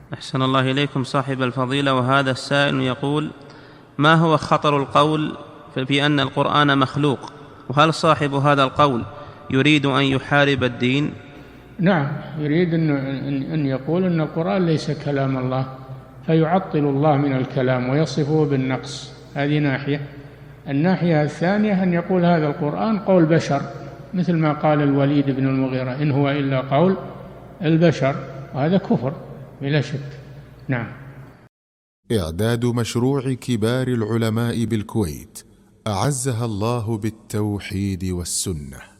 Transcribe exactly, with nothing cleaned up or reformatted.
أحسن الله إليكم صاحب الفضيلة. وهذا السائل يقول: ما هو خطر القول في أن القرآن مخلوق؟ وهل صاحب هذا القول يريد أن يحارب الدين؟ نعم، يريد أن يقول أن القرآن ليس كلام الله، فيعطل الله من الكلام ويصفه بالنقص. هذه ناحية. الناحية الثانية أن يقول هذا القرآن قول بشر، مثل ما قال الوليد بن المغيرة: إن هو إلا قول البشر. وهذا كفر بلا شك. نعم. إعداد مشروع كبار العلماء بالكويت أعزها الله بالتوحيد والسنة.